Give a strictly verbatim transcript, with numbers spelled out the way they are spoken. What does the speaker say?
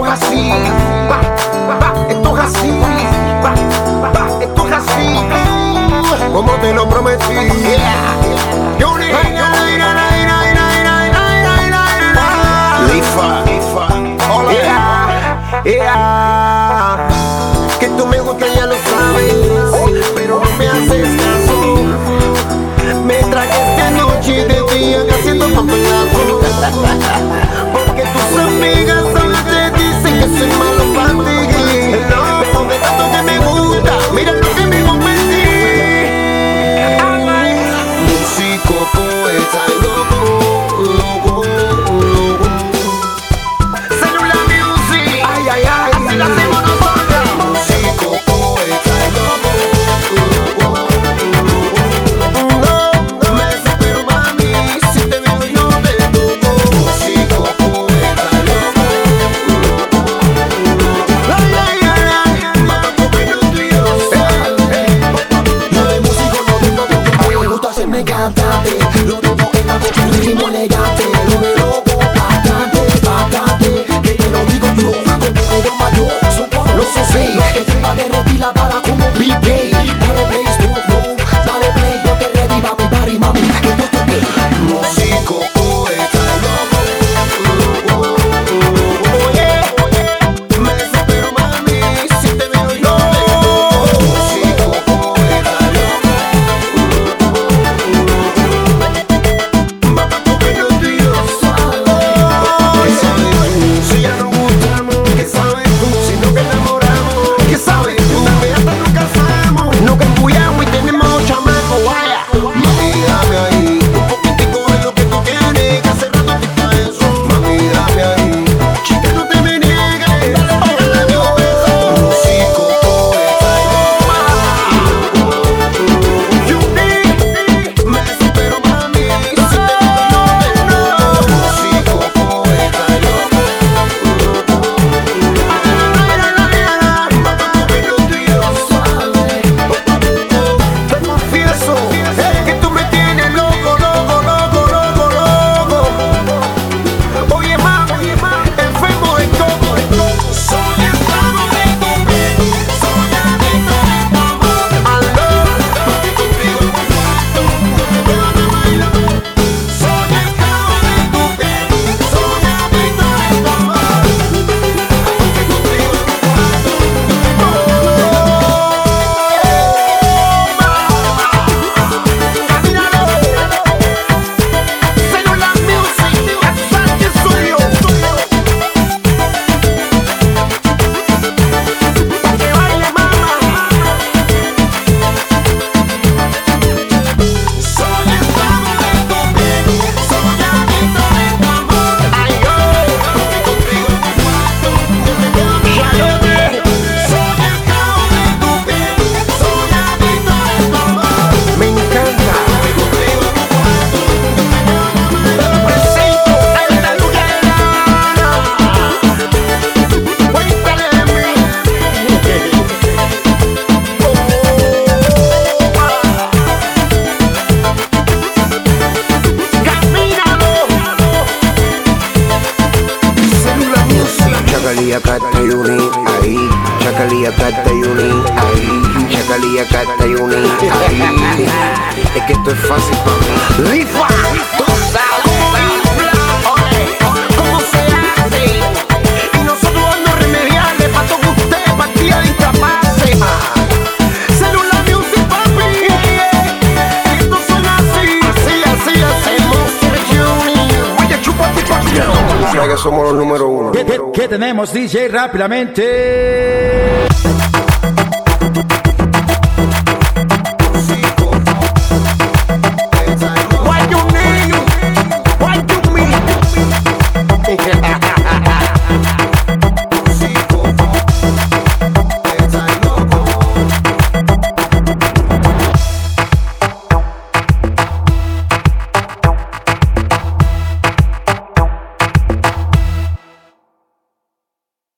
esto es así, va, va, esto es así, va, va, esto es así, como te lo prometí. Yeah. Lifa, hola, yeah, yeah. Que tú me gustas ya lo sabes, pero no me haces caso. Me trajes de noche y de día haciendo papellazo. Porque tus amigas solo te dicen que soy malo para ti. Pero de tanto que me gusta, mira lo que me convertí. Músico, poeta y loco, loco, loco. Cellular Music, ay, ay, ay, así la hacemos nosotros. Músico, poeta y loco, loco, loco. No me desespero, mami, si te veo y no te toco. Músico, poeta y loco, loco, loco. Ay, ay, ay, ay, mamá, comiendo tú y yo, ¿sabes? Yo de músico no tengo tiempo, me gusta hacerme cantante. Lo tengo en la boca, el ritmo elegante. Lo de loco, bastante, bastante. Que te lo digo yo, como yo mayor, supongo lo sé, sí. El tema de retila para como B K. Dale play, stop, no, dale play, yo te ready, mami, bari, mami, que yo te vi. Músico, poeta, loco, loco, loco. Oye, me desespero, mami, si te veo y no te toco. Músico, poeta, loco, loco, loco. Mamá, comiendo tú y yo, ¿sabes? ¿Qué sabes tú? Si ya nos gustamos, ¿qué sabes tú? Si no que enamoramos, ¿qué sabes tú? Dame hasta nos casamos, no que embullamos y tenemos chamacos, vaya. Mami, dame ahí un poquitico de lo que tú tienes, que hace rato te está eso. Mami, dame ahí, chica, no te me niegues, dale, pégale mi beso. Músico, poeta y loco, Juni, me desespero, mami, si te veo y no te toco. Músico, poeta y loco, mamá, comiendo tú y yo, ¿sabes? Te confieso que tú me tienes loco, loco, loco, loco, loco. Oye, mami, enfermo de todo. Soy esclavo de tu piel, soy adicto de tu amor. Aló, porque contigo en un cuarto no me quedo de bailar. Soy esclavo de tu piel, soy adicto de tu amor. Porque contigo en un cuarto Cellular Music, hasta que soy yo. Pa' que baile, mamá. Soy esclavo de tu piel, soy adicto de tu amor. Ay, oh, porque contigo en un cuarto no me quedo de bailar. Soy esclavo de tu piel, soy adicto de tu amor. Me encanta. Porque contigo en un cuarto no me quedo de bailar. Presento esta lugarana. Cuéntale de mí. Camínalo. Cellular Music. Chacalía cata y uni, ahí. Chacalía cata y uni, ahí. Chacalía cata y uni, ahí. Es que esto es fácil para mí. Lifa, tú sabes cómo infla, oye, cómo se hace. Y nosotros vamos a remediarle pa' todo usted, partida de incapaces. Cellular Music, papi. Esto suena así, así, así hacemos. Junior, oye, chupa tu pasión. Sabes que somos los número uno. ¿Qué, qué- qué tenemos, D J? Rápidamente.